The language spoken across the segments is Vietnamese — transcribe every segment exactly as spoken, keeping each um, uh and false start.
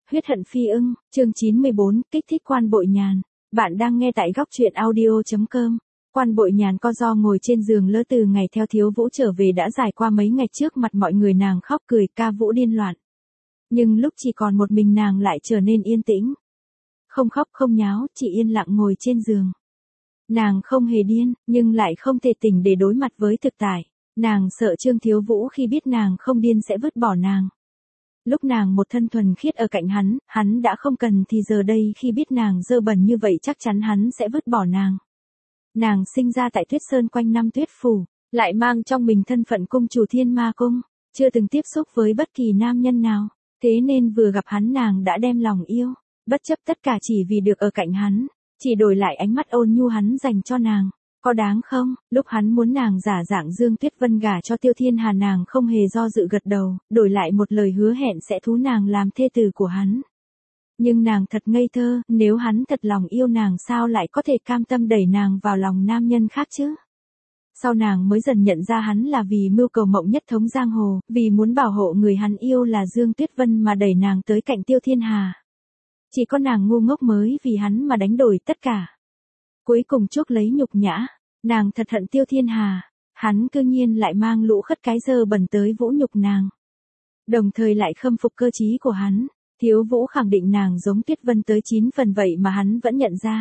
Huyết hận phi ưng, chương chín mươi bốn, kích thích Quan Bội Nhàn. Bạn đang nghe tại góc truyện audio chấm com. Quan Bội Nhàn co ro ngồi trên giường lơ từ ngày theo Thiếu Vũ trở về đã dài qua mấy ngày, trước mặt mọi người nàng khóc cười ca vũ điên loạn. Nhưng lúc chỉ còn một mình nàng lại trở nên yên tĩnh. Không khóc không nháo, chỉ yên lặng ngồi trên giường. Nàng không hề điên, nhưng lại không thể tỉnh để đối mặt với thực tại. Nàng sợ Trương Thiếu Vũ khi biết nàng không điên sẽ vứt bỏ nàng. Lúc nàng một thân thuần khiết ở cạnh hắn, hắn đã không cần thì giờ đây khi biết nàng dơ bẩn như vậy chắc chắn hắn sẽ vứt bỏ nàng. Nàng sinh ra tại Tuyết Sơn quanh năm tuyết phủ, lại mang trong mình thân phận cung chủ Thiên Ma Cung, chưa từng tiếp xúc với bất kỳ nam nhân nào, thế nên vừa gặp hắn nàng đã đem lòng yêu, bất chấp tất cả chỉ vì được ở cạnh hắn, chỉ đổi lại ánh mắt ôn nhu hắn dành cho nàng. Có đáng không? Lúc hắn muốn nàng giả dạng Dương Tuyết Vân gả cho Tiêu Thiên Hà, nàng không hề do dự gật đầu, đổi lại một lời hứa hẹn sẽ thú nàng làm thê tử của hắn. Nhưng nàng thật ngây thơ, nếu hắn thật lòng yêu nàng sao lại có thể cam tâm đẩy nàng vào lòng nam nhân khác chứ? Sau nàng mới dần nhận ra hắn là vì mưu cầu mộng nhất thống giang hồ, vì muốn bảo hộ người hắn yêu là Dương Tuyết Vân mà đẩy nàng tới cạnh Tiêu Thiên Hà. Chỉ có nàng ngu ngốc mới vì hắn mà đánh đổi tất cả. Cuối cùng chuốc lấy nhục nhã, nàng thật hận Tiêu Thiên Hà, hắn cư nhiên lại mang lũ khất cái dơ bẩn tới vũ nhục nàng. Đồng thời lại khâm phục cơ trí của hắn, Thiếu Vũ khẳng định nàng giống Tuyết Vân tới chín phần vậy mà hắn vẫn nhận ra.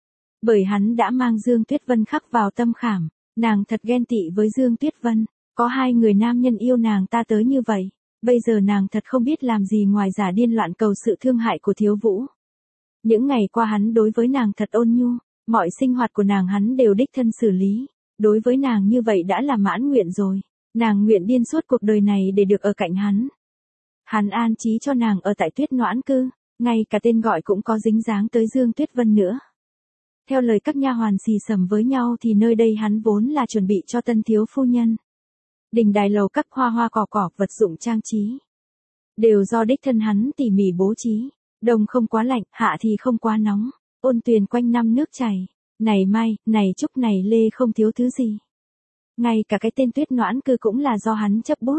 Bởi hắn đã mang Dương Tuyết Vân khắc vào tâm khảm, nàng thật ghen tị với Dương Tuyết Vân, có hai người nam nhân yêu nàng ta tới như vậy, bây giờ nàng thật không biết làm gì ngoài giả điên loạn cầu sự thương hại của Thiếu Vũ. Những ngày qua hắn đối với nàng thật ôn nhu. Mọi sinh hoạt của nàng hắn đều đích thân xử lý, đối với nàng như vậy đã là mãn nguyện rồi, nàng nguyện điên suốt cuộc đời này để được ở cạnh hắn. Hắn an trí cho nàng ở tại Tuyết Noãn Cư, ngay cả tên gọi cũng có dính dáng tới Dương Tuyết Vân nữa. Theo lời các nha hoàn xì xầm với nhau thì nơi đây hắn vốn là chuẩn bị cho tân thiếu phu nhân. Đình đài lầu các hoa hoa cỏ cỏ vật dụng trang trí, đều do đích thân hắn tỉ mỉ bố trí, đông không quá lạnh, hạ thì không quá nóng. Ôn tuyền quanh năm nước chảy, này mai, này trúc này lê không thiếu thứ gì. Ngay cả cái tên Tuyết Noãn Cư cũng là do hắn chấp bút.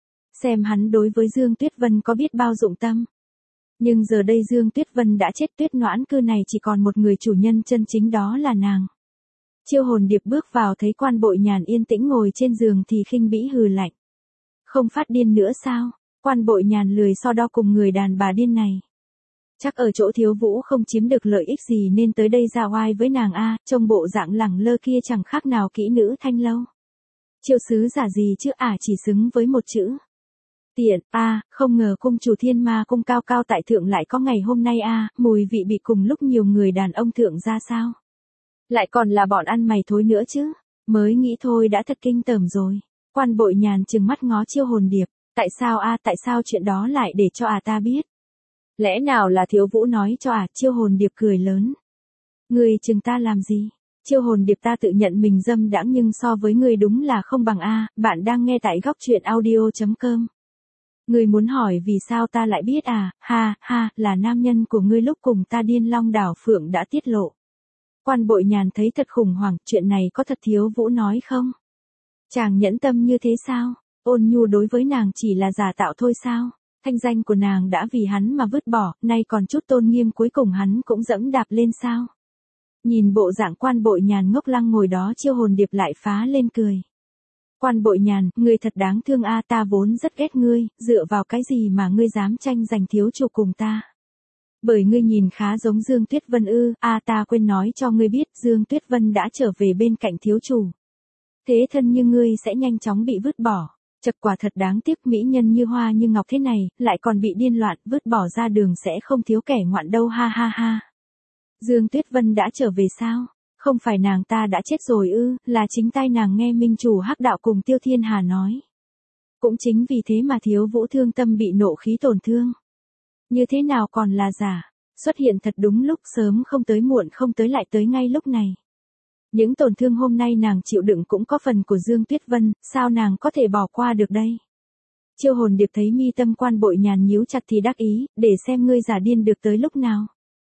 Xem hắn đối với Dương Tuyết Vân có biết bao dụng tâm. Nhưng giờ đây Dương Tuyết Vân đã chết, Tuyết Noãn Cư này chỉ còn một người chủ nhân chân chính, đó là nàng. Chiêu Hồn Điệp bước vào thấy Quan Bội Nhàn yên tĩnh ngồi trên giường thì khinh bĩ hừ lạnh. Không phát điên nữa sao? Quan Bội Nhàn lười so đo cùng người đàn bà điên này. Chắc ở chỗ Thiếu Vũ không chiếm được lợi ích gì nên tới đây ra oai với nàng a, trông bộ dạng lẳng lơ kia chẳng khác nào kỹ nữ thanh lâu. Triệu sứ giả gì chứ à, chỉ xứng với một chữ. Tiện, a, à, không ngờ cung chủ Thiên Ma Cung cao cao tại thượng lại có ngày hôm nay a, à, mùi vị bị cùng lúc nhiều người đàn ông thượng ra sao? Lại còn là bọn ăn mày thối nữa chứ, mới nghĩ thôi đã thật kinh tởm rồi. Quan Bội Nhàn trừng mắt ngó Chiêu Hồn Điệp, tại sao a, à, tại sao chuyện đó lại để cho à ta biết? Lẽ nào là Thiếu Vũ nói cho à? Chiêu Hồn Điệp cười lớn. Ngươi chừng ta làm gì? Chiêu Hồn Điệp ta tự nhận mình dâm đãng nhưng so với ngươi đúng là không bằng a. Bạn đang nghe tại góc truyện audio chấm com. Ngươi muốn hỏi vì sao ta lại biết à? Ha ha, là nam nhân của ngươi lúc cùng ta điên Long Đảo Phượng đã tiết lộ. Quan Bội Nhàn thấy thật khủng hoảng, chuyện này có thật Thiếu Vũ nói không? Chàng nhẫn tâm như thế sao? Ôn nhu đối với nàng chỉ là giả tạo thôi sao? Thanh danh của nàng đã vì hắn mà vứt bỏ, nay còn chút tôn nghiêm cuối cùng hắn cũng dẫm đạp lên sao? Nhìn bộ dạng Quan Bội Nhàn ngốc lăng ngồi đó, Chiêu Hồn Điệp lại phá lên cười. Quan Bội Nhàn, ngươi thật đáng thương a, ta vốn rất ghét ngươi, dựa vào cái gì mà ngươi dám tranh giành thiếu chủ cùng ta? Bởi ngươi nhìn khá giống Dương Tuyết Vân ư, a ta quên nói cho ngươi biết, Dương Tuyết Vân đã trở về bên cạnh thiếu chủ. Thế thân như ngươi sẽ nhanh chóng bị vứt bỏ. Chật, quả thật đáng tiếc, mỹ nhân như hoa như ngọc thế này, lại còn bị điên loạn, vứt bỏ ra đường sẽ không thiếu kẻ ngoạn đâu, ha ha ha. Dương Tuyết Vân đã trở về sao? Không phải nàng ta đã chết rồi ư, là chính tai nàng nghe minh chủ Hắc Đạo cùng Tiêu Thiên Hà nói. Cũng chính vì thế mà Thiếu Vũ thương tâm bị nộ khí tổn thương. Như thế nào còn là giả, xuất hiện thật đúng lúc, sớm không tới muộn không tới lại tới ngay lúc này. Những tổn thương hôm nay nàng chịu đựng cũng có phần của Dương Tuyết Vân, sao nàng có thể bỏ qua được đây? Chiêu Hồn Điệp thấy mi tâm Quan Bội Nhàn nhíu chặt thì đắc ý, để xem ngươi giả điên được tới lúc nào.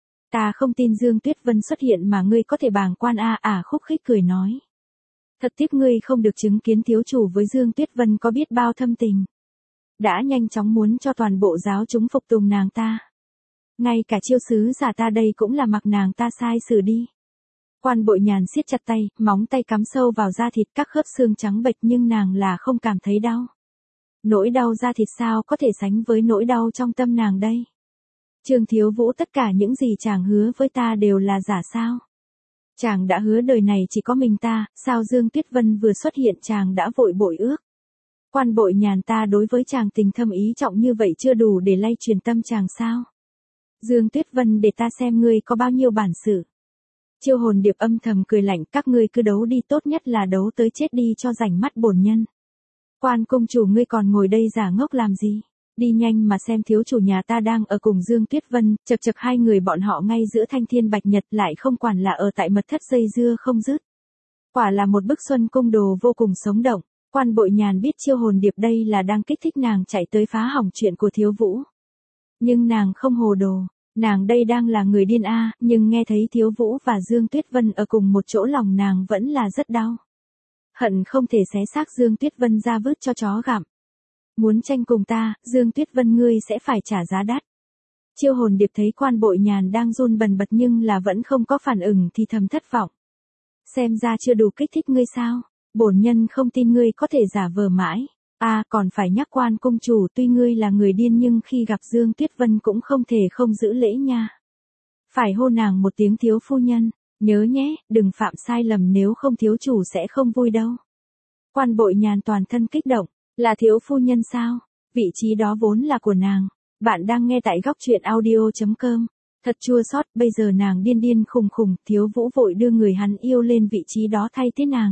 Ta không tin Dương Tuyết Vân xuất hiện mà ngươi có thể bàng quan a à, à khúc khích cười nói. Thật tiếc ngươi không được chứng kiến thiếu chủ với Dương Tuyết Vân có biết bao thâm tình. Đã nhanh chóng muốn cho toàn bộ giáo chúng phục tùng nàng ta. Ngay cả chiêu sứ giả ta đây cũng là mặc nàng ta sai xử đi. Quan Bội Nhàn siết chặt tay, móng tay cắm sâu vào da thịt, các khớp xương trắng bệch nhưng nàng là không cảm thấy đau. Nỗi đau da thịt sao có thể sánh với nỗi đau trong tâm nàng đây? Trương Thiếu Vũ, tất cả những gì chàng hứa với ta đều là giả sao? Chàng đã hứa đời này chỉ có mình ta, sao Dương Tuyết Vân vừa xuất hiện chàng đã vội bội ước? Quan Bội Nhàn, ta đối với chàng tình thâm ý trọng như vậy chưa đủ để lay truyền tâm chàng sao? Dương Tuyết Vân, để ta xem ngươi có bao nhiêu bản sự. Chiêu Hồn Điệp âm thầm cười lạnh, các ngươi cứ đấu đi, tốt nhất là đấu tới chết đi cho rảnh mắt bổn nhân. Quan công chủ, ngươi còn ngồi đây giả ngốc làm gì? Đi nhanh mà xem thiếu chủ nhà ta đang ở cùng Dương Tuyết Vân, chật chật hai người bọn họ ngay giữa thanh thiên bạch nhật, lại không quản là ở tại mật thất dây dưa không dứt. Quả là một bức xuân cung đồ vô cùng sống động. Quan Bội Nhàn biết Chiêu Hồn Điệp đây là đang kích thích nàng chạy tới phá hỏng chuyện của Thiếu Vũ. Nhưng nàng không hồ đồ, nàng đây đang là người điên a, nhưng nghe thấy Thiếu Vũ và Dương Tuyết Vân ở cùng một chỗ, lòng nàng vẫn là rất đau. Hận không thể xé xác Dương Tuyết Vân ra vứt cho chó gặm. Muốn tranh cùng ta, Dương Tuyết Vân, ngươi sẽ phải trả giá đắt. Chiêu Hồn Điệp thấy Quan Bội Nhàn đang run bần bật nhưng là vẫn không có phản ứng thì thầm thất vọng. Xem ra chưa đủ kích thích ngươi sao? Bổn nhân không tin ngươi có thể giả vờ mãi. A, à, còn phải nhắc Quan công chủ, tuy ngươi là người điên nhưng khi gặp Dương Tuyết Vân cũng không thể không giữ lễ nha. Phải hô nàng một tiếng thiếu phu nhân, nhớ nhé, đừng phạm sai lầm nếu không thiếu chủ sẽ không vui đâu. Quan Bội Nhàn toàn thân kích động, là thiếu phu nhân sao? Vị trí đó vốn là của nàng. Bạn đang nghe tại góc truyện audio chấm com. Thật chua xót, bây giờ nàng điên điên khùng khùng, Thiếu Vũ vội đưa người hắn yêu lên vị trí đó thay thế nàng.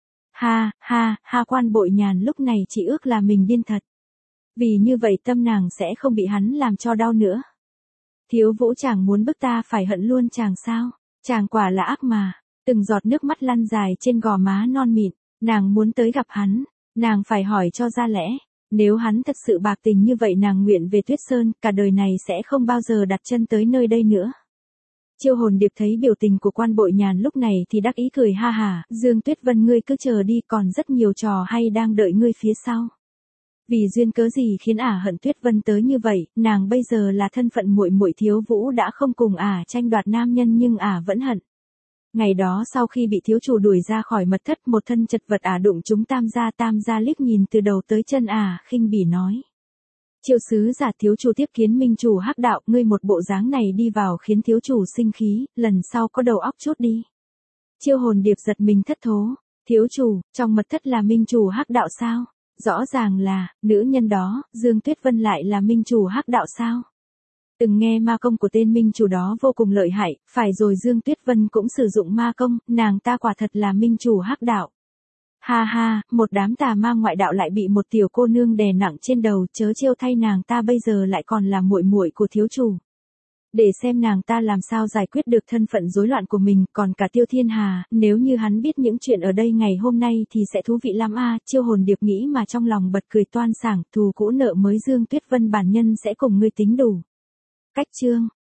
Ha, ha, ha, Quan Bội Nhàn lúc này chỉ ước là mình điên thật. Vì như vậy tâm nàng sẽ không bị hắn làm cho đau nữa. Thiếu Vũ, chàng muốn bức ta phải hận luôn chàng sao? Chàng quả là ác mà. Từng giọt nước mắt lăn dài trên gò má non mịn, nàng muốn tới gặp hắn, nàng phải hỏi cho ra lẽ. Nếu hắn thật sự bạc tình như vậy, nàng nguyện về Tuyết Sơn, cả đời này sẽ không bao giờ đặt chân tới nơi đây nữa. Chiêu Hồn Điệp thấy biểu tình của Quan Bội Nhàn lúc này thì đắc ý cười ha hả, Dương Tuyết Vân, ngươi cứ chờ đi, còn rất nhiều trò hay đang đợi ngươi phía sau. Vì duyên cớ gì khiến ả hận Tuyết Vân tới như vậy, nàng bây giờ là thân phận muội muội Thiếu Vũ đã không cùng ả tranh đoạt nam nhân nhưng ả vẫn hận. Ngày đó sau khi bị thiếu chủ đuổi ra khỏi mật thất, một thân chật vật ả đụng chúng Tam gia, Tam gia liếc nhìn từ đầu tới chân ả, khinh bỉ nói. Chiêu sứ giả, thiếu chủ tiếp kiến minh chủ hắc đạo, ngươi một bộ dáng này đi vào khiến thiếu chủ sinh khí, lần sau có đầu óc chút đi. Chiêu Hồn Điệp giật mình thất thố, thiếu chủ, trong mật thất là minh chủ hắc đạo sao? Rõ ràng là, nữ nhân đó, Dương Tuyết Vân lại là minh chủ hắc đạo sao? Từng nghe ma công của tên minh chủ đó vô cùng lợi hại, phải rồi, Dương Tuyết Vân cũng sử dụng ma công, nàng ta quả thật là minh chủ hắc đạo. Ha ha, một đám tà ma ngoại đạo lại bị một tiểu cô nương đè nặng trên đầu, chớ trêu thay, nàng ta bây giờ lại còn là muội muội của thiếu chủ. Để xem nàng ta làm sao giải quyết được thân phận rối loạn của mình, còn cả Tiêu Thiên Hà, nếu như hắn biết những chuyện ở đây ngày hôm nay thì sẽ thú vị lắm a. À, Chiêu Hồn Điệp nghĩ mà trong lòng bật cười toan sảng, thù cũ nợ mới, Dương Tuyết Vân bản nhân sẽ cùng ngươi tính đủ. Cách chương